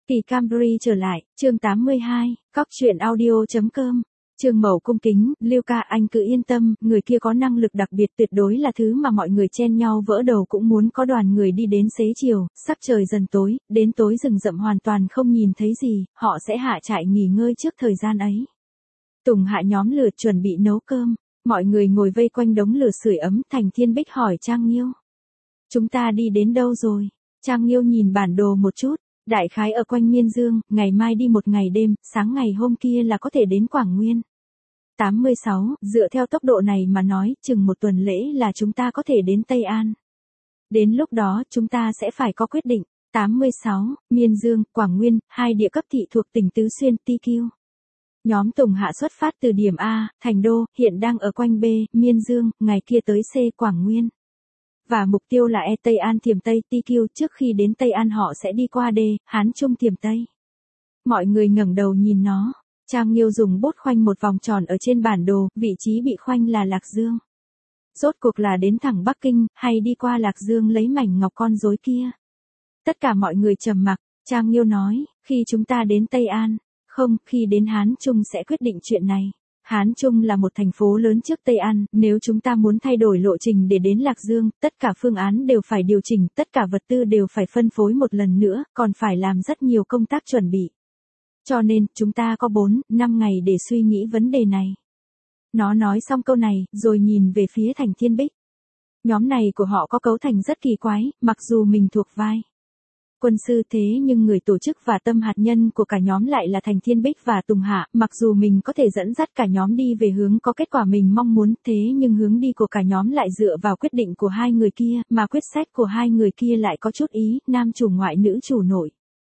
Kỳ Camry trở lại, chương 82, Cóc truyện audio.com. Trương Mậu cung kính, Lưu ca anh cứ yên tâm, người kia có năng lực đặc biệt tuyệt đối là thứ mà mọi người chen nhau vỡ đầu cũng muốn có đoàn người đi đến xế chiều, sắc trời dần tối, đến tối rừng rậm hoàn toàn không nhìn thấy gì, họ sẽ hạ trại nghỉ ngơi trước thời gian ấy. Tùng hạ nhóm lửa chuẩn bị nấu cơm, mọi người ngồi vây quanh đống lửa sưởi ấm, Thành Thiên Bích hỏi Trang Nghiêu. Chúng ta đi đến đâu rồi? Trang Nghiêu nhìn bản đồ một chút. Đại khái ở quanh Miên Dương, ngày mai đi một ngày đêm, sáng ngày hôm kia là có thể đến Quảng Nguyên. 86, dựa theo tốc độ này mà nói, chừng một tuần lễ là chúng ta có thể đến Tây An. Đến lúc đó chúng ta sẽ phải có quyết định. 86, Miên Dương, Quảng Nguyên, hai địa cấp thị thuộc tỉnh Tứ Xuyên, TQ. Nhóm Tùng hạ xuất phát từ điểm A, Thành Đô, hiện đang ở quanh B, Miên Dương, ngày kia tới C, Quảng Nguyên. Và mục tiêu là E Tây An Thiểm Tây TQ, trước khi đến Tây An họ sẽ đi qua D, Hán Trung Thiểm Tây. Mọi người ngẩng đầu nhìn nó, Trang Nghiêu dùng bút khoanh một vòng tròn ở trên bản đồ, vị trí bị khoanh là Lạc Dương. Rốt cuộc là đến thẳng Bắc Kinh, hay đi qua Lạc Dương lấy mảnh ngọc con rối kia? Tất cả mọi người trầm mặc, Trang Nghiêu nói, khi chúng ta đến Tây An, không, khi đến Hán Trung sẽ quyết định chuyện này. Hán Trung là một thành phố lớn trước Tây An, nếu chúng ta muốn thay đổi lộ trình để đến Lạc Dương, tất cả phương án đều phải điều chỉnh, tất cả vật tư đều phải phân phối một lần nữa, còn phải làm rất nhiều công tác chuẩn bị. Cho nên, chúng ta có 4-5 ngày để suy nghĩ vấn đề này. Nó nói xong câu này, rồi nhìn về phía Thành Thiên Bích. Nhóm này của họ có cấu thành rất kỳ quái, mặc dù mình thuộc vai quân sư thế nhưng người tổ chức và tâm hạt nhân của cả nhóm lại là Thành Thiên Bích và Tùng Hạ, mặc dù mình có thể dẫn dắt cả nhóm đi về hướng có kết quả mình mong muốn, thế nhưng hướng đi của cả nhóm lại dựa vào quyết định của hai người kia, mà quyết sách của hai người kia lại có chút ý, nam chủ ngoại nữ chủ nội.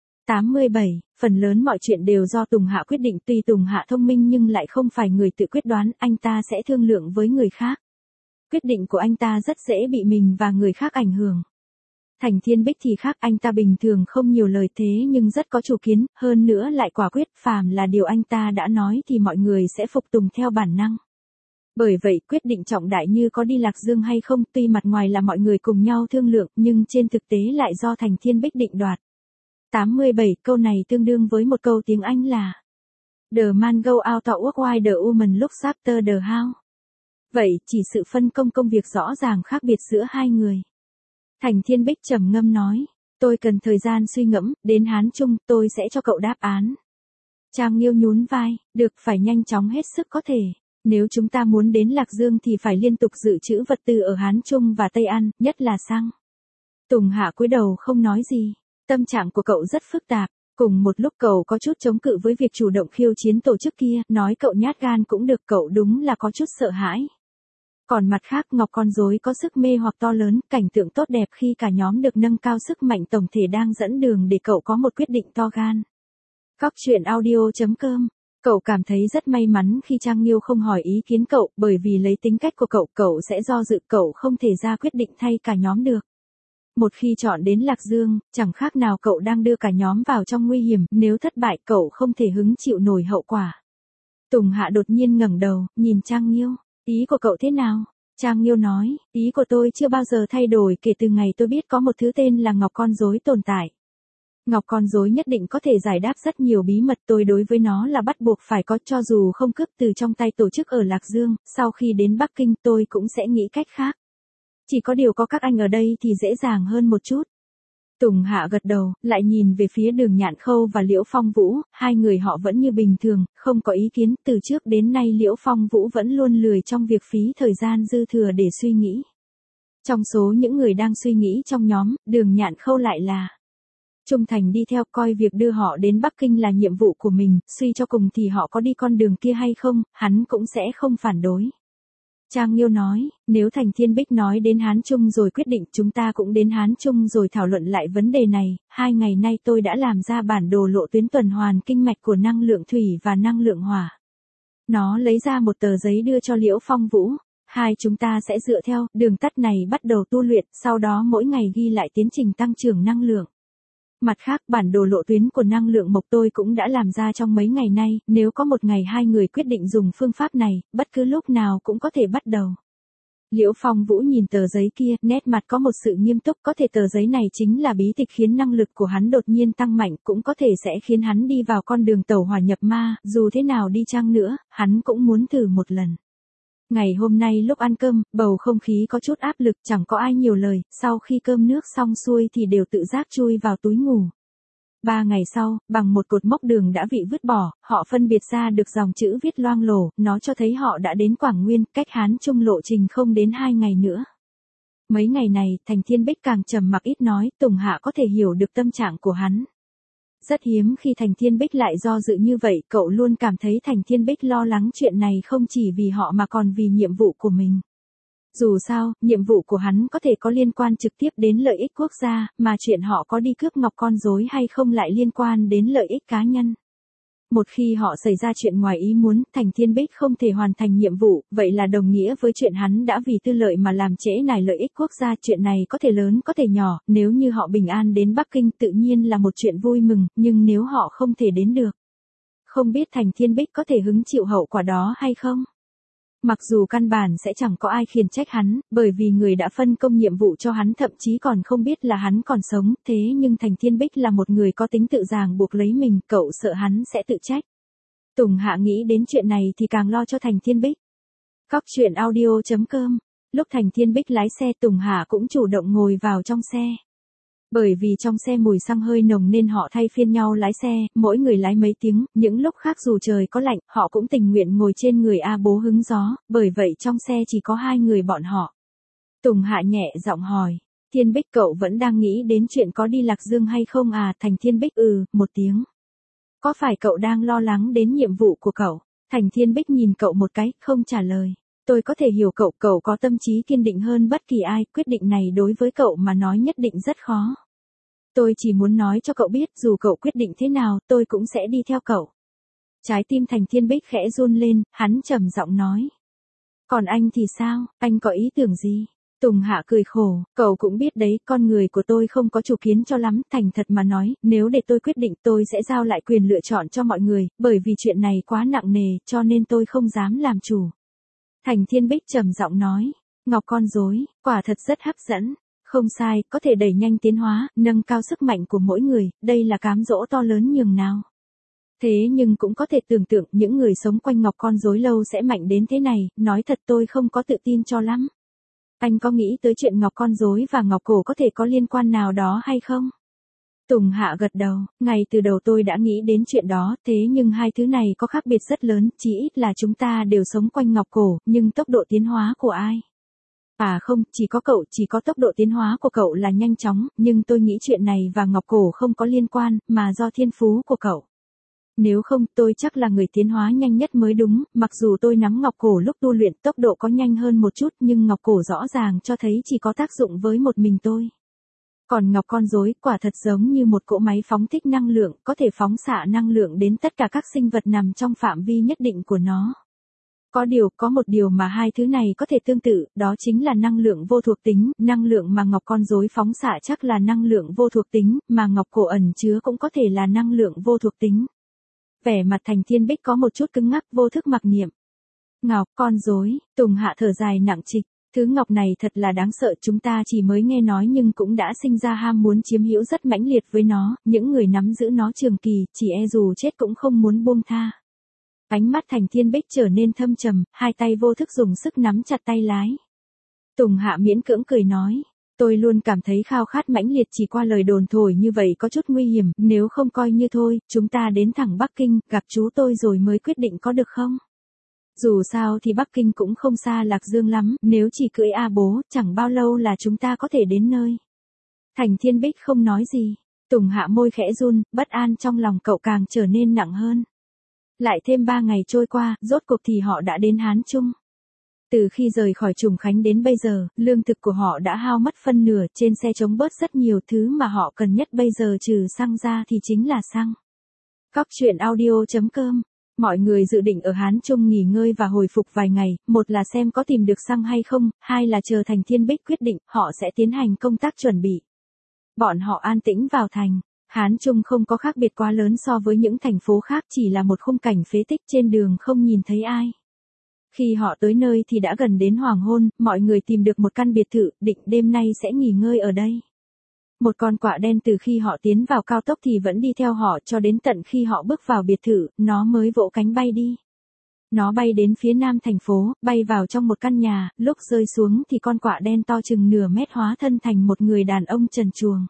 87, phần lớn mọi chuyện đều do Tùng Hạ quyết định, tuy Tùng Hạ thông minh nhưng lại không phải người tự quyết đoán, anh ta sẽ thương lượng với người khác. Quyết định của anh ta rất dễ bị mình và người khác ảnh hưởng. Thành Thiên Bích thì khác, anh ta bình thường không nhiều lời thế nhưng rất có chủ kiến, hơn nữa lại quả quyết, phàm là điều anh ta đã nói thì mọi người sẽ phục tùng theo bản năng. Bởi vậy, quyết định trọng đại như có đi Lạc Dương hay không, tuy mặt ngoài là mọi người cùng nhau thương lượng, nhưng trên thực tế lại do Thành Thiên Bích định đoạt. 87, câu này tương đương với một câu tiếng Anh là The man go out to work while the woman looks after the house. Vậy, chỉ sự phân công công việc rõ ràng khác biệt giữa hai người. Thành Thiên Bích trầm ngâm nói, tôi cần thời gian suy ngẫm, đến Hán Trung tôi sẽ cho cậu đáp án. Trang Nghiêu nhún vai, được, phải nhanh chóng hết sức có thể. Nếu chúng ta muốn đến Lạc Dương thì phải liên tục dự trữ vật tư ở Hán Trung và Tây An, nhất là xăng. Tùng Hạ cúi đầu không nói gì, tâm trạng của cậu rất phức tạp. Cùng một lúc cậu có chút chống cự với việc chủ động khiêu chiến tổ chức kia, nói cậu nhát gan cũng được, cậu đúng là có chút sợ hãi. Còn mặt khác, ngọc con rối có sức mê hoặc to lớn, cảnh tượng tốt đẹp khi cả nhóm được nâng cao sức mạnh tổng thể đang dẫn đường để cậu có một quyết định to gan. Cóc truyện audio.com. Cậu cảm thấy rất may mắn khi Trang Nghiêu không hỏi ý kiến cậu, bởi vì lấy tính cách của cậu sẽ do dự, cậu không thể ra quyết định thay cả nhóm được. Một khi chọn đến Lạc Dương, chẳng khác nào cậu đang đưa cả nhóm vào trong nguy hiểm, nếu thất bại cậu không thể hứng chịu nổi hậu quả. Tùng Hạ đột nhiên ngẩng đầu, nhìn Trang Nghiêu. Ý của cậu thế nào? Trang Nghiêu nói, ý của tôi chưa bao giờ thay đổi kể từ ngày tôi biết có một thứ tên là ngọc con rối tồn tại. Ngọc con rối nhất định có thể giải đáp rất nhiều bí mật, tôi đối với nó là bắt buộc phải có, cho dù không cướp từ trong tay tổ chức ở Lạc Dương, sau khi đến Bắc Kinh tôi cũng sẽ nghĩ cách khác. Chỉ có điều có các anh ở đây thì dễ dàng hơn một chút. Tùng Hạ gật đầu, lại nhìn về phía Đường Nhạn Khâu và Liễu Phong Vũ, hai người họ vẫn như bình thường, không có ý kiến, từ trước đến nay Liễu Phong Vũ vẫn luôn lười trong việc phí thời gian dư thừa để suy nghĩ. Trong số những người đang suy nghĩ trong nhóm, Đường Nhạn Khâu lại là trung thành đi theo, coi việc đưa họ đến Bắc Kinh là nhiệm vụ của mình, suy cho cùng thì họ có đi con đường kia hay không, hắn cũng sẽ không phản đối. Trang Nghiêu nói, nếu Thành Thiên Bích nói đến Hán Trung rồi quyết định, chúng ta cũng đến Hán Trung rồi thảo luận lại vấn đề này, 2 ngày nay tôi đã làm ra bản đồ lộ tuyến tuần hoàn kinh mạch của năng lượng thủy và năng lượng hỏa. Nó lấy ra một tờ giấy đưa cho Liễu Phong Vũ, hai chúng ta sẽ dựa theo đường tắt này bắt đầu tu luyện, sau đó mỗi ngày ghi lại tiến trình tăng trưởng năng lượng. Mặt khác, bản đồ lộ tuyến của năng lượng mộc tôi cũng đã làm ra trong mấy ngày nay, nếu có một ngày hai người quyết định dùng phương pháp này, bất cứ lúc nào cũng có thể bắt đầu. Liễu Phong Vũ nhìn tờ giấy kia, nét mặt có một sự nghiêm túc, có thể tờ giấy này chính là bí tịch khiến năng lực của hắn đột nhiên tăng mạnh, cũng có thể sẽ khiến hắn đi vào con đường tẩu hỏa nhập ma, dù thế nào đi chăng nữa, hắn cũng muốn thử một lần. Ngày hôm nay lúc ăn cơm, bầu không khí có chút áp lực, chẳng có ai nhiều lời, sau khi cơm nước xong xuôi thì đều tự giác chui vào túi ngủ. 3 ngày sau, bằng một cột mốc đường đã bị vứt bỏ, họ phân biệt ra được dòng chữ viết loang lổ, nó cho thấy họ đã đến Quảng Nguyên, cách Hán Trung lộ trình không đến 2 ngày nữa. Mấy ngày này, Thành Thiên Bích càng trầm mặc ít nói, Tùng Hạ có thể hiểu được tâm trạng của hắn. Rất hiếm khi Thành Thiên Bích lại do dự như vậy, cậu luôn cảm thấy Thành Thiên Bích lo lắng chuyện này không chỉ vì họ mà còn vì nhiệm vụ của mình. Dù sao, nhiệm vụ của hắn có thể có liên quan trực tiếp đến lợi ích quốc gia, mà chuyện họ có đi cướp ngọc con rối hay không lại liên quan đến lợi ích cá nhân. Một khi họ xảy ra chuyện ngoài ý muốn, Thành Thiên Bích không thể hoàn thành nhiệm vụ, vậy là đồng nghĩa với chuyện hắn đã vì tư lợi mà làm trễ nải lợi ích quốc gia. Chuyện này có thể lớn có thể nhỏ, nếu như họ bình an đến Bắc Kinh tự nhiên là một chuyện vui mừng, nhưng nếu họ không thể đến được, không biết Thành Thiên Bích có thể hứng chịu hậu quả đó hay không? Mặc dù căn bản sẽ chẳng có ai khiển trách hắn, bởi vì người đã phân công nhiệm vụ cho hắn thậm chí còn không biết là hắn còn sống, thế nhưng Thành Thiên Bích là một người có tính tự ràng buộc lấy mình, cậu sợ hắn sẽ tự trách. Tùng Hạ nghĩ đến chuyện này thì càng lo cho Thành Thiên Bích. Cóc truyện audio.com. Lúc Thành Thiên Bích lái xe, Tùng Hạ cũng chủ động ngồi vào trong xe. Bởi vì trong xe mùi xăng hơi nồng nên họ thay phiên nhau lái xe, mỗi người lái mấy tiếng, những lúc khác dù trời có lạnh, họ cũng tình nguyện ngồi trên người A Bố hứng gió, bởi vậy trong xe chỉ có 2 người bọn họ. Tùng Hạ nhẹ giọng hỏi, Thiên Bích cậu vẫn đang nghĩ đến chuyện có đi Lạc Dương hay không à? Thành Thiên Bích một tiếng. Có phải cậu đang lo lắng đến nhiệm vụ của cậu? Thành Thiên Bích nhìn cậu một cái, không trả lời. Tôi có thể hiểu cậu có tâm trí kiên định hơn bất kỳ ai, quyết định này đối với cậu mà nói nhất định rất khó. Tôi chỉ muốn nói cho cậu biết dù cậu quyết định thế nào, tôi cũng sẽ đi theo cậu. Trái tim Thành Thiên Bích khẽ run lên, hắn trầm giọng nói. Còn anh thì sao, anh có ý tưởng gì? Tùng Hạ cười khổ, cậu cũng biết đấy, con người của tôi không có chủ kiến cho lắm, thành thật mà nói, nếu để tôi quyết định tôi sẽ giao lại quyền lựa chọn cho mọi người, bởi vì chuyện này quá nặng nề, cho nên tôi không dám làm chủ. Thành Thiên Bích trầm giọng nói, ngọc con rối, quả thật rất hấp dẫn. Không sai, có thể đẩy nhanh tiến hóa, nâng cao sức mạnh của mỗi người, đây là cám dỗ to lớn nhường nào. Thế nhưng cũng có thể tưởng tượng những người sống quanh ngọc con rối lâu sẽ mạnh đến thế này, nói thật tôi không có tự tin cho lắm. Anh có nghĩ tới chuyện ngọc con rối và ngọc cổ có thể có liên quan nào đó hay không? Tùng Hạ gật đầu, ngay từ đầu tôi đã nghĩ đến chuyện đó, thế nhưng hai thứ này có khác biệt rất lớn, chỉ ít là chúng ta đều sống quanh ngọc cổ, nhưng tốc độ tiến hóa của ai? À không, chỉ có cậu, chỉ có tốc độ tiến hóa của cậu là nhanh chóng, nhưng tôi nghĩ chuyện này và ngọc cổ không có liên quan, mà do thiên phú của cậu. Nếu không, tôi chắc là người tiến hóa nhanh nhất mới đúng, mặc dù tôi nắm ngọc cổ lúc tu luyện tốc độ có nhanh hơn một chút nhưng ngọc cổ rõ ràng cho thấy chỉ có tác dụng với một mình tôi. Còn ngọc con rối quả thật giống như một cỗ máy phóng thích năng lượng, có thể phóng xạ năng lượng đến tất cả các sinh vật nằm trong phạm vi nhất định của nó. Có một điều mà hai thứ này có thể tương tự, đó chính là năng lượng vô thuộc tính, năng lượng mà ngọc con rối phóng xạ chắc là năng lượng vô thuộc tính, mà ngọc cổ ẩn chứa cũng có thể là năng lượng vô thuộc tính. Vẻ mặt Thành Thiên Bích có một chút cứng ngắc, vô thức mặc niệm. Ngọc con rối, Tùng Hạ thở dài nặng trịch, thứ ngọc này thật là đáng sợ, chúng ta chỉ mới nghe nói nhưng cũng đã sinh ra ham muốn chiếm hữu rất mãnh liệt với nó, những người nắm giữ nó trường kỳ, chỉ e dù chết cũng không muốn buông tha. Ánh mắt Thành Thiên Bích trở nên thâm trầm, hai tay vô thức dùng sức nắm chặt tay lái. Tùng Hạ miễn cưỡng cười nói, tôi luôn cảm thấy khao khát mãnh liệt, chỉ qua lời đồn thổi như vậy có chút nguy hiểm, nếu không coi như thôi, chúng ta đến thẳng Bắc Kinh, gặp chú tôi rồi mới quyết định có được không? Dù sao thì Bắc Kinh cũng không xa Lạc Dương lắm, nếu chỉ cưỡi A Bố, chẳng bao lâu là chúng ta có thể đến nơi. Thành Thiên Bích không nói gì, Tùng Hạ môi khẽ run, bất an trong lòng cậu càng trở nên nặng hơn. Lại thêm 3 ngày trôi qua, rốt cuộc thì họ đã đến Hán Trung. Từ khi rời khỏi Trùng Khánh đến bây giờ, lương thực của họ đã hao mất phân nửa, trên xe trống bớt rất nhiều, thứ mà họ cần nhất bây giờ trừ xăng ra thì chính là xăng. Cóc truyện audio.com. Mọi người dự định ở Hán Trung nghỉ ngơi và hồi phục vài ngày, một là xem có tìm được xăng hay không, hai là chờ Thành Thiên Bích quyết định, họ sẽ tiến hành công tác chuẩn bị. Bọn họ an tĩnh vào thành. Hán Trung không có khác biệt quá lớn so với những thành phố khác, chỉ là một khung cảnh phế tích, trên đường không nhìn thấy ai. Khi họ tới nơi thì đã gần đến hoàng hôn, mọi người tìm được một căn biệt thự, định đêm nay sẽ nghỉ ngơi ở đây. Một con quạ đen từ khi họ tiến vào cao tốc thì vẫn đi theo họ cho đến tận khi họ bước vào biệt thự, nó mới vỗ cánh bay đi. Nó bay đến phía nam thành phố, bay vào trong một căn nhà, lúc rơi xuống thì con quạ đen to chừng nửa mét hóa thân thành một người đàn ông trần truồng.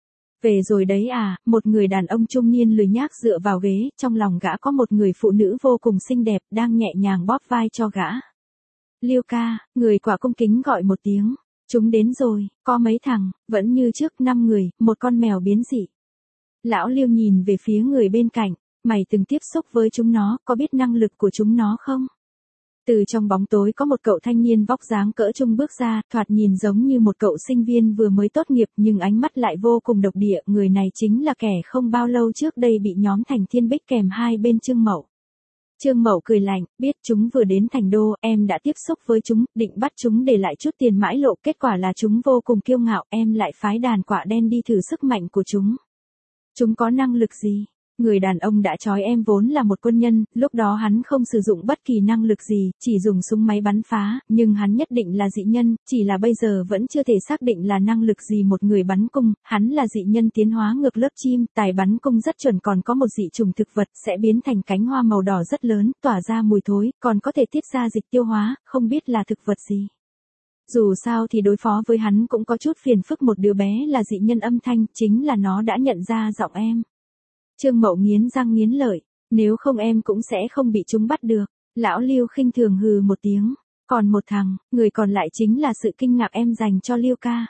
Về rồi đấy à, một người đàn ông trung niên lười nhác dựa vào ghế, trong lòng gã có một người phụ nữ vô cùng xinh đẹp đang nhẹ nhàng bóp vai cho gã. Liêu ca, người quạ cung kính gọi một tiếng. Chúng đến rồi, có mấy thằng, vẫn như trước 5 người, một con mèo biến dị. Lão Liêu nhìn về phía người bên cạnh, mày từng tiếp xúc với chúng nó, có biết năng lực của chúng nó không? Từ trong bóng tối có một cậu thanh niên vóc dáng cỡ trung bước ra, thoạt nhìn giống như một cậu sinh viên vừa mới tốt nghiệp nhưng ánh mắt lại vô cùng độc địa, người này chính là kẻ không bao lâu trước đây bị nhóm Thành Thiên Bích kèm hai bên Trương Mậu. Trương Mậu cười lạnh, biết chúng vừa đến thành đô, em đã tiếp xúc với chúng, định bắt chúng để lại chút tiền mãi lộ, kết quả là chúng vô cùng kiêu ngạo, em lại phái đàn quạ đen đi thử sức mạnh của chúng. Chúng có năng lực gì? Người đàn ông đã trói em vốn là một quân nhân, lúc đó hắn không sử dụng bất kỳ năng lực gì, chỉ dùng súng máy bắn phá, nhưng hắn nhất định là dị nhân, chỉ là bây giờ vẫn chưa thể xác định là năng lực gì một người bắn cung, hắn là dị nhân tiến hóa ngược lớp chim, tài bắn cung rất chuẩn còn có một dị trùng thực vật sẽ biến thành cánh hoa màu đỏ rất lớn, tỏa ra mùi thối, còn có thể tiết ra dịch tiêu hóa, không biết là thực vật gì. Dù sao thì đối phó với hắn cũng có chút phiền phức, một đứa bé là dị nhân âm thanh, chính là nó đã nhận ra giọng em. Trương Mậu nghiến răng nghiến lợi, nếu không em cũng sẽ không bị chúng bắt được. Lão Liêu khinh thường hừ một tiếng, còn một thằng, người còn lại chính là sự kinh ngạc em dành cho Liêu ca.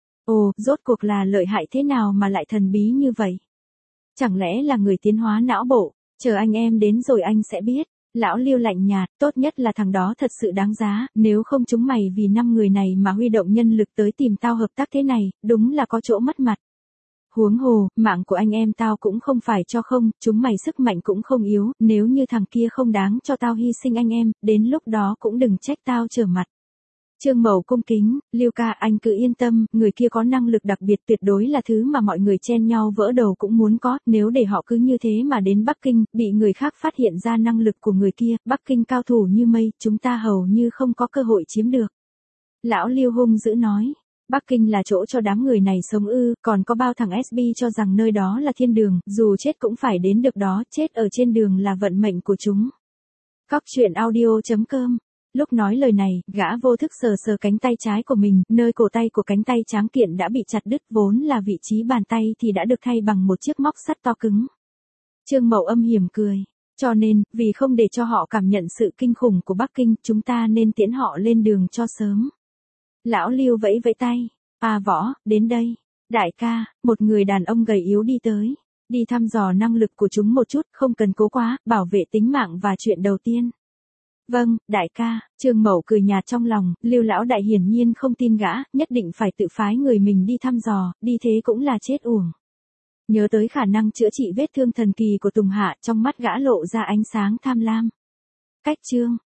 Ồ, rốt cuộc là lợi hại thế nào mà lại thần bí như vậy? Chẳng lẽ là người tiến hóa não bộ, chờ anh em đến rồi anh sẽ biết. Lão Liêu lạnh nhạt, tốt nhất là thằng đó thật sự đáng giá, nếu không chúng mày vì 5 người này mà huy động nhân lực tới tìm tao hợp tác thế này, đúng là có chỗ mất mặt. Huống hồ, mạng của anh em tao cũng không phải cho không, chúng mày sức mạnh cũng không yếu, nếu như thằng kia không đáng cho tao hy sinh anh em, đến lúc đó cũng đừng trách tao trở mặt. Trương Mậu cung kính, Liêu ca anh cứ yên tâm, người kia có năng lực đặc biệt tuyệt đối là thứ mà mọi người chen nhau vỡ đầu cũng muốn có, nếu để họ cứ như thế mà đến Bắc Kinh, bị người khác phát hiện ra năng lực của người kia, Bắc Kinh cao thủ như mây, chúng ta hầu như không có cơ hội chiếm được. Lão Liêu hung dữ nói. Bắc Kinh là chỗ cho đám người này sống ư, còn có bao thằng SB cho rằng nơi đó là thiên đường, dù chết cũng phải đến được đó, chết ở trên đường là vận mệnh của chúng. Cóc truyện audio.com. Lúc nói lời này, gã vô thức sờ sờ cánh tay trái của mình, nơi cổ tay của cánh tay tráng kiện đã bị chặt đứt, vốn là vị trí bàn tay thì đã được thay bằng một chiếc móc sắt to cứng. Trương Mậu âm hiểm cười. Cho nên, vì không để cho họ cảm nhận sự kinh khủng của Bắc Kinh, chúng ta nên tiễn họ lên đường cho sớm. Lão Liêu vẫy vẫy tay. À Võ, đến đây. Đại ca, một người đàn ông gầy yếu đi tới. Đi thăm dò năng lực của chúng một chút, không cần cố quá, bảo vệ tính mạng và chuyện đầu tiên. Vâng, đại ca, Trương Mậu cười nhạt trong lòng, Liêu lão đại hiển nhiên không tin gã, nhất định phải tự phái người mình đi thăm dò, đi thế cũng là chết uổng. Nhớ tới khả năng chữa trị vết thương thần kỳ của Tùng Hạ, trong mắt gã lộ ra ánh sáng tham lam. Cách chương